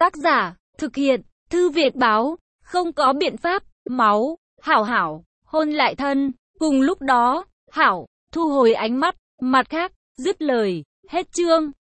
Tác giả, thực hiện, Thư viện báo, không có biện pháp, máu, Hảo Hảo, hôn lại thân. Cùng lúc đó, Hảo, thu hồi ánh mắt, mặt khác, dứt lời, hết chương.